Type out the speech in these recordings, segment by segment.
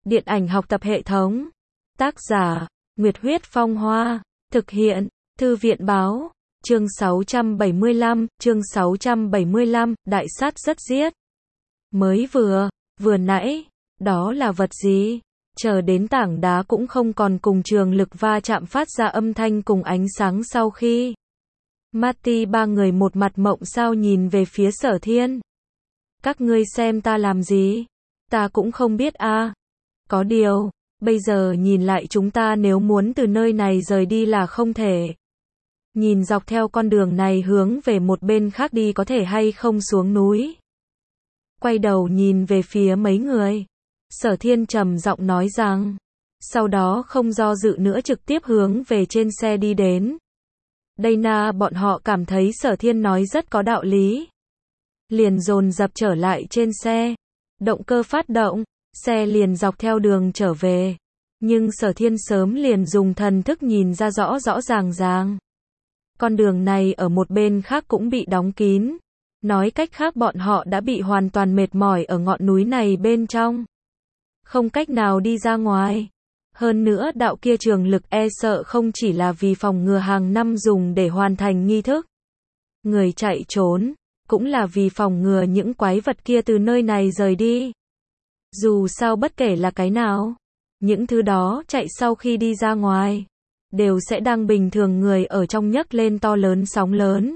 Điện ảnh học tập hệ thống. Tác giả, Nguyệt Huyết Phong Hoa. Thực hiện, Thư viện Báo. Chương 675, đại sát rất giết. Mới vừa nãy, đó là vật gì? Chờ đến tảng đá cũng không còn cùng trường lực va chạm phát ra âm thanh cùng ánh sáng sau khi. Marty ba người một mặt mộng sao nhìn về phía Sở Thiên. Các ngươi xem ta làm gì? Ta cũng không biết a. Có điều, bây giờ nhìn lại chúng ta nếu muốn từ nơi này rời đi là không thể. Nhìn dọc theo con đường này hướng về một bên khác đi có thể hay không xuống núi. Quay đầu nhìn về phía mấy người. Sở Thiên trầm giọng nói rằng. Sau đó không do dự nữa trực tiếp hướng về trên xe đi đến. Dana bọn họ cảm thấy Sở Thiên nói rất có đạo lý. Liền dồn dập trở lại trên xe. Động cơ phát động, xe liền dọc theo đường trở về. Nhưng Sở Thiên sớm liền dùng thần thức nhìn ra rõ ràng. Con đường này ở một bên khác cũng bị đóng kín. Nói cách khác bọn họ đã bị hoàn toàn mệt mỏi ở ngọn núi này bên trong. Không cách nào đi ra ngoài. Hơn nữa đạo kia trường lực sợ không chỉ là vì phòng ngừa hàng năm dùng để hoàn thành nghi thức. Người chạy trốn, cũng là vì phòng ngừa những quái vật kia từ nơi này rời đi. Dù sao bất kể là cái nào, những thứ đó chạy sau khi đi ra ngoài, đều sẽ đang bình thường người ở trong nhấc lên to lớn sóng lớn.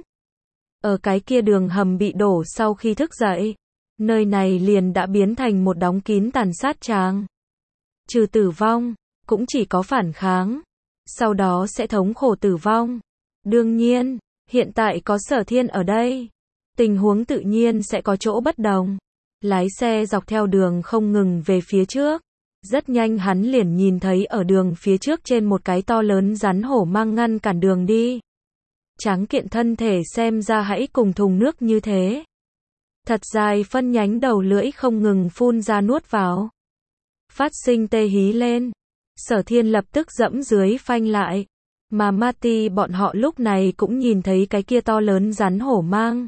Ở cái kia đường hầm bị đổ sau khi thức dậy, nơi này liền đã biến thành một đóng kín tàn sát tràng. Trừ tử vong, cũng chỉ có phản kháng, sau đó sẽ thống khổ tử vong. Đương nhiên, hiện tại có Sở Thiên ở đây, tình huống tự nhiên sẽ có chỗ bất đồng. Lái xe dọc theo đường không ngừng về phía trước. Rất nhanh hắn liền nhìn thấy ở đường phía trước trên một cái to lớn rắn hổ mang ngăn cản đường đi. Tráng kiện thân thể xem ra hãy cùng thùng nước như thế. Thật dài phân nhánh đầu lưỡi không ngừng phun ra nuốt vào. Phát sinh tê hí lên. Sở Thiên lập tức dẫm dưới phanh lại. Mà Marty bọn họ lúc này cũng nhìn thấy cái kia to lớn rắn hổ mang.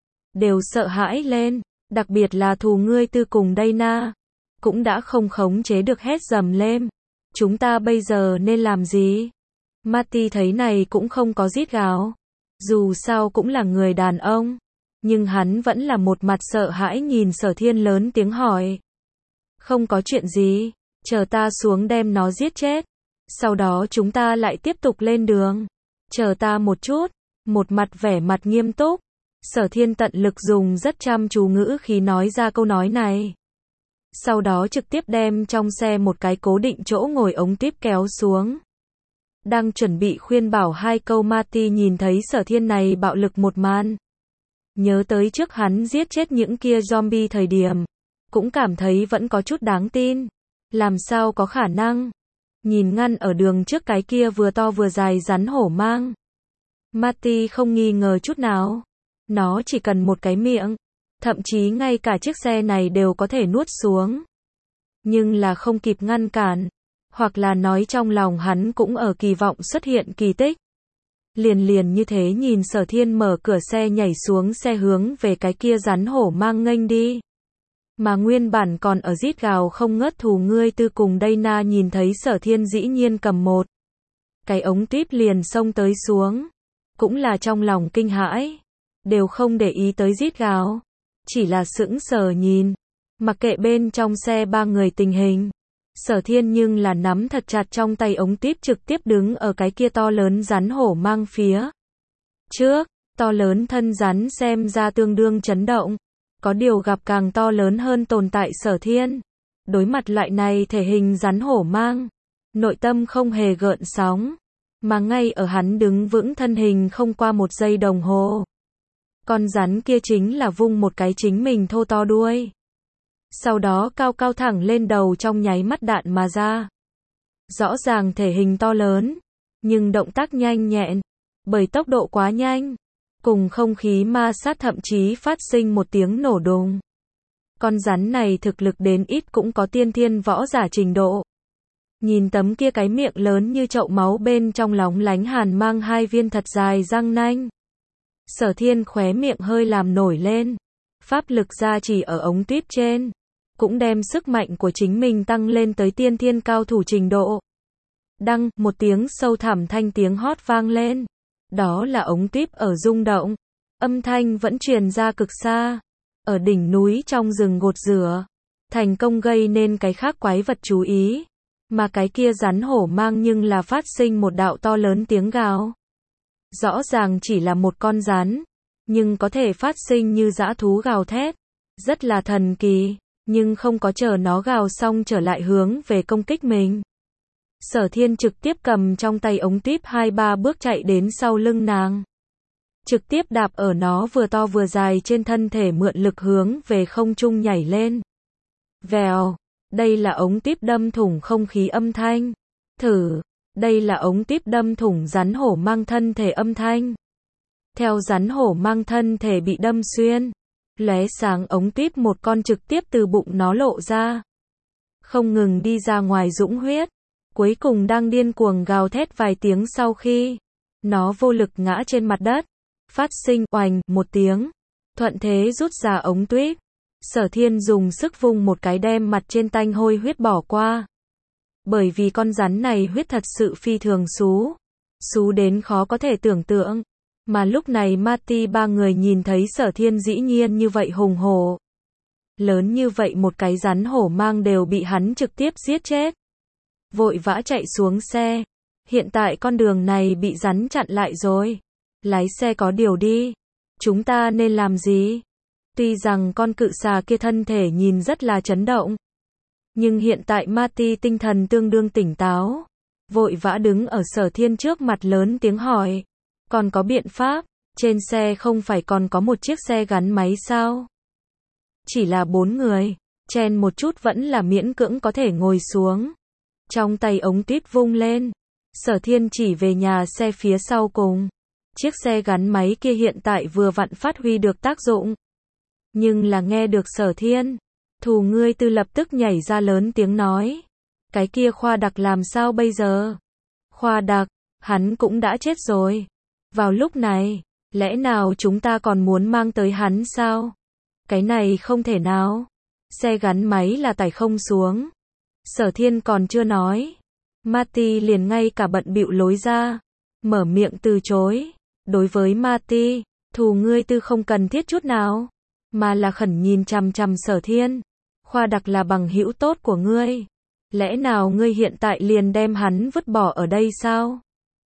Đều sợ hãi lên. Đặc biệt là thù ngươi tư cùng Dana. Cũng đã không khống chế được hét dầm lên. Chúng ta bây giờ nên làm gì? Marty thấy này cũng không có rít gào. Dù sao cũng là người đàn ông. Nhưng hắn vẫn là một mặt sợ hãi nhìn Sở Thiên lớn tiếng hỏi. Không có chuyện gì. Chờ ta xuống đem nó giết chết. Sau đó chúng ta lại tiếp tục lên đường. Chờ ta một chút. Một mặt vẻ mặt nghiêm túc. Sở Thiên tận lực dùng rất chăm chú ngữ khí nói ra câu nói này. Sau đó trực tiếp đem trong xe một cái cố định chỗ ngồi ống tiếp kéo xuống. Đang chuẩn bị khuyên bảo hai câu Marty nhìn thấy Sở Thiên này bạo lực một màn. Nhớ tới trước hắn giết chết những kia zombie thời điểm. Cũng cảm thấy vẫn có chút đáng tin. Làm sao có khả năng. Nhìn ngăn ở đường trước cái kia vừa to vừa dài rắn hổ mang. Marty không nghi ngờ chút nào. Nó chỉ cần một cái miệng. Thậm chí ngay cả chiếc xe này đều có thể nuốt xuống. Nhưng là không kịp ngăn cản. Hoặc là nói trong lòng hắn cũng ở kỳ vọng xuất hiện kỳ tích. Liền như thế nhìn Sở Thiên mở cửa xe nhảy xuống xe hướng về cái kia rắn hổ mang nghênh đi. Mà nguyên bản còn ở rít gào không ngớt thù ngươi tư cùng Dana nhìn thấy Sở Thiên dĩ nhiên cầm một cái ống tuyếp liền xông tới xuống. Cũng là trong lòng kinh hãi. Đều không để ý tới rít gào. Chỉ là sững sờ nhìn. Mặc kệ bên trong xe ba người tình hình. Sở Thiên nhưng là nắm thật chặt trong tay ống tuyếp trực tiếp đứng ở cái kia to lớn rắn hổ mang phía trước. To lớn thân rắn xem ra tương đương chấn động. Có điều gặp càng to lớn hơn tồn tại Sở Thiên. Đối mặt loại này thể hình rắn hổ mang. Nội tâm không hề gợn sóng. Mà ngay ở hắn đứng vững thân hình không qua một giây đồng hồ. Con rắn kia chính là vung một cái chính mình thô to đuôi. Sau đó cao cao thẳng lên đầu trong nháy mắt đạn mà ra. Rõ ràng thể hình to lớn. Nhưng động tác nhanh nhẹn. Bởi tốc độ quá nhanh. Cùng không khí ma sát thậm chí phát sinh một tiếng nổ đùng. Con rắn này thực lực đến ít cũng có tiên thiên võ giả trình độ. Nhìn tấm kia cái miệng lớn như chậu máu bên trong lóng lánh hàn mang hai viên thật dài răng nanh. Sở Thiên khóe miệng hơi làm nổi lên. Pháp lực gia trì ở ống tuyếp trên. cũng đem sức mạnh của chính mình tăng lên tới tiên thiên cao thủ trình độ. Đăng, một tiếng sâu thẳm thanh tiếng hót vang lên. Đó là ống tuyếp ở rung động. Âm thanh vẫn truyền ra cực xa. Ở đỉnh núi trong rừng gột rửa. Thành công gây nên cái khác quái vật chú ý. Mà cái kia rắn hổ mang nhưng là phát sinh một đạo to lớn tiếng gào. Rõ ràng chỉ là một con rắn, nhưng có thể phát sinh như dã thú gào thét. Rất là thần kỳ, nhưng không có chờ nó gào xong trở lại hướng về công kích mình. Sở Thiên trực tiếp cầm trong tay ống tuyếp 2-3 bước chạy đến sau lưng nàng. Trực tiếp đạp ở nó vừa to vừa dài trên thân thể mượn lực hướng về không trung nhảy lên. Vèo, đây là ống tuyếp đâm thủng không khí âm thanh. Thử, đây là ống tuyếp đâm thủng rắn hổ mang thân thể âm thanh. Theo rắn hổ mang thân thể bị đâm xuyên, lóe sáng ống tuyếp một con trực tiếp từ bụng nó lộ ra. Không ngừng đi ra ngoài dũng huyết. Cuối cùng đang điên cuồng gào thét vài tiếng sau khi nó vô lực ngã trên mặt đất, phát sinh oành một tiếng, thuận thế rút ra ống tuyếp. Sở Thiên dùng sức vung một cái đem mặt trên tanh hôi huyết bỏ qua. Bởi vì con rắn này huyết thật sự phi thường xú đến khó có thể tưởng tượng. Mà lúc này Mati ba người nhìn thấy Sở Thiên dĩ nhiên như vậy hùng hổ. Lớn như vậy một cái rắn hổ mang đều bị hắn trực tiếp giết chết. Vội vã chạy xuống xe. Hiện tại con đường này bị rắn chặn lại rồi. Lái xe có điều đi. Chúng ta nên làm gì? Tuy rằng con cự xà kia thân thể nhìn rất là chấn động. Nhưng hiện tại Mati tinh thần tương đương tỉnh táo. Vội vã đứng ở Sở Thiên trước mặt lớn tiếng hỏi. Còn có biện pháp? Trên xe không phải còn có một chiếc xe gắn máy sao? Chỉ là 4 người. Chen một chút vẫn là miễn cưỡng có thể ngồi xuống. Trong tay ống tuyếp vung lên. Sở Thiên chỉ về nhà xe phía sau cùng. Chiếc xe gắn máy kia hiện tại vừa vặn phát huy được tác dụng. Nhưng là nghe được Sở Thiên. Thù ngươi tư lập tức nhảy ra lớn tiếng nói. Cái kia Khoa Đặc làm sao bây giờ? Khoa Đặc, hắn cũng đã chết rồi. Vào lúc này, lẽ nào chúng ta còn muốn mang tới hắn sao? Cái này không thể nào. Xe gắn máy là tải không xuống. Sở Thiên còn chưa nói. Mati liền ngay cả bận bịu lối ra. Mở miệng từ chối. Đối với Mati, thù ngươi tư không cần thiết chút nào. Mà là khẩn nhìn chằm chằm Sở Thiên. Khoa Đặc là bằng hữu tốt của ngươi. Lẽ nào ngươi hiện tại liền đem hắn vứt bỏ ở đây sao?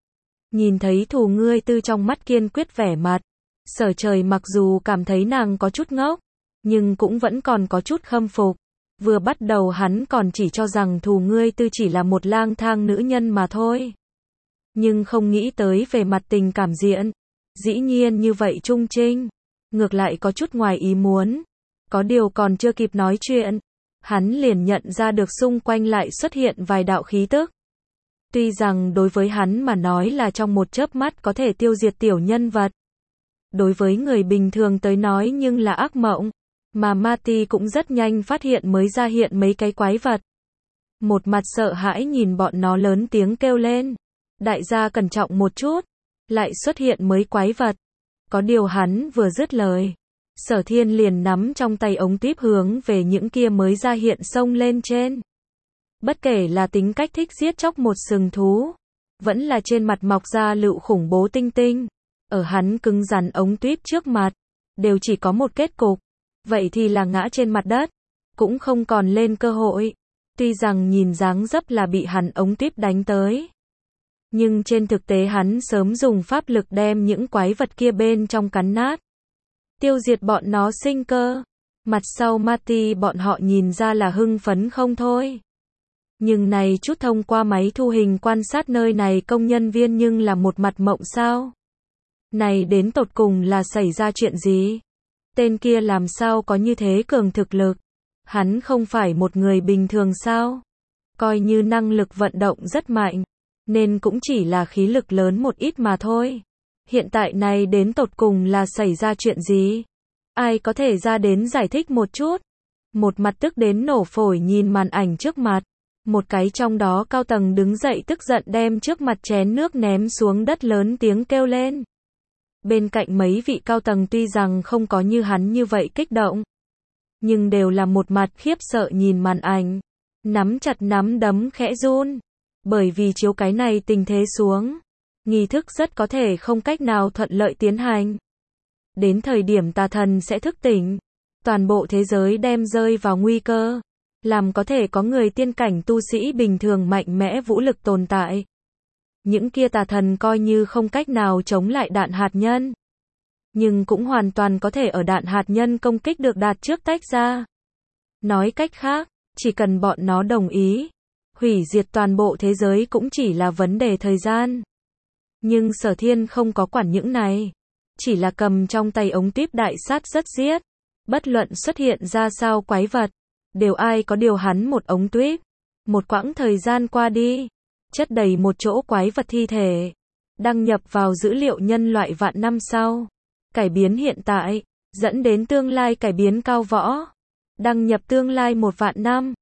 Nhìn thấy thù ngươi tư trong mắt kiên quyết vẻ mặt. Sở Trời mặc dù cảm thấy nàng có chút ngốc, nhưng cũng vẫn còn có chút khâm phục. Vừa bắt đầu hắn còn chỉ cho rằng thù ngươi tư chỉ là một lang thang nữ nhân mà thôi. Nhưng không nghĩ tới về mặt tình cảm diện. Dĩ nhiên như vậy trung trinh. Ngược lại có chút ngoài ý muốn. Có điều còn chưa kịp nói chuyện. Hắn liền nhận ra được xung quanh lại xuất hiện vài đạo khí tức. Tuy rằng đối với hắn mà nói là trong một chớp mắt có thể tiêu diệt tiểu nhân vật. Đối với người bình thường tới nói nhưng là ác mộng. Mà Mati cũng rất nhanh phát hiện mới ra hiện mấy cái quái vật. Một mặt sợ hãi nhìn bọn nó lớn tiếng kêu lên. Đại gia cẩn trọng một chút. Lại xuất hiện mấy quái vật. Có điều hắn vừa dứt lời. Sở Thiên liền nắm trong tay ống tuyếp hướng về những kia mới ra hiện xông lên trên. Bất kể là tính cách thích giết chóc một sừng thú. Vẫn là trên mặt mọc ra lựu khủng bố tinh tinh. Ở hắn cứng rắn ống tuyếp trước mặt. Đều chỉ có một kết cục. Vậy thì là ngã trên mặt đất. Cũng không còn lên cơ hội. Tuy rằng nhìn dáng dấp là bị hắn ống tuyếp đánh tới. Nhưng trên thực tế hắn sớm dùng pháp lực đem những quái vật kia bên trong cắn nát. Tiêu diệt bọn nó sinh cơ. Mặt sau Mati bọn họ nhìn ra là hưng phấn không thôi. Nhưng này chút thông qua máy thu hình quan sát nơi này công nhân viên nhưng là một mặt mộng sao. Này đến tột cùng là xảy ra chuyện gì? Tên kia làm sao có như thế cường thực lực? Hắn không phải một người bình thường sao? Coi như năng lực vận động rất mạnh. Nên cũng chỉ là khí lực lớn một ít mà thôi. Hiện tại này đến tột cùng là xảy ra chuyện gì? Ai có thể ra đến giải thích một chút? Một mặt tức đến nổ phổi nhìn màn ảnh trước mặt. Một cái trong đó cao tầng đứng dậy tức giận đem trước mặt chén nước ném xuống đất lớn tiếng kêu lên. Bên cạnh mấy vị cao tầng tuy rằng không có như hắn như vậy kích động. nhưng đều là một mặt khiếp sợ nhìn màn ảnh, nắm chặt nắm đấm khẽ run, bởi vì chiếu cái này tình thế xuống, nghi thức rất có thể không cách nào thuận lợi tiến hành. Đến thời điểm tà thần sẽ thức tỉnh, toàn bộ thế giới đem rơi vào nguy cơ, làm có thể có người tiên cảnh tu sĩ bình thường mạnh mẽ vũ lực tồn tại. Những kia tà thần coi như không cách nào chống lại đạn hạt nhân, nhưng cũng hoàn toàn có thể ở đạn hạt nhân công kích được đạt trước tách ra. Nói cách khác, chỉ cần bọn nó đồng ý, hủy diệt toàn bộ thế giới cũng chỉ là vấn đề thời gian. Nhưng Sở Thiên không có quản những này, chỉ là cầm trong tay ống tuyếp đại sát rất giết. Bất luận xuất hiện ra sao quái vật, đều ai có điều hắn một ống tuyếp. Một quãng thời gian qua đi, chất đầy một chỗ quái vật thi thể, đăng nhập vào dữ liệu nhân loại vạn năm sau. Cải biến hiện tại, dẫn đến tương lai cải biến cao võ. Đăng nhập tương lai 1 vạn năm.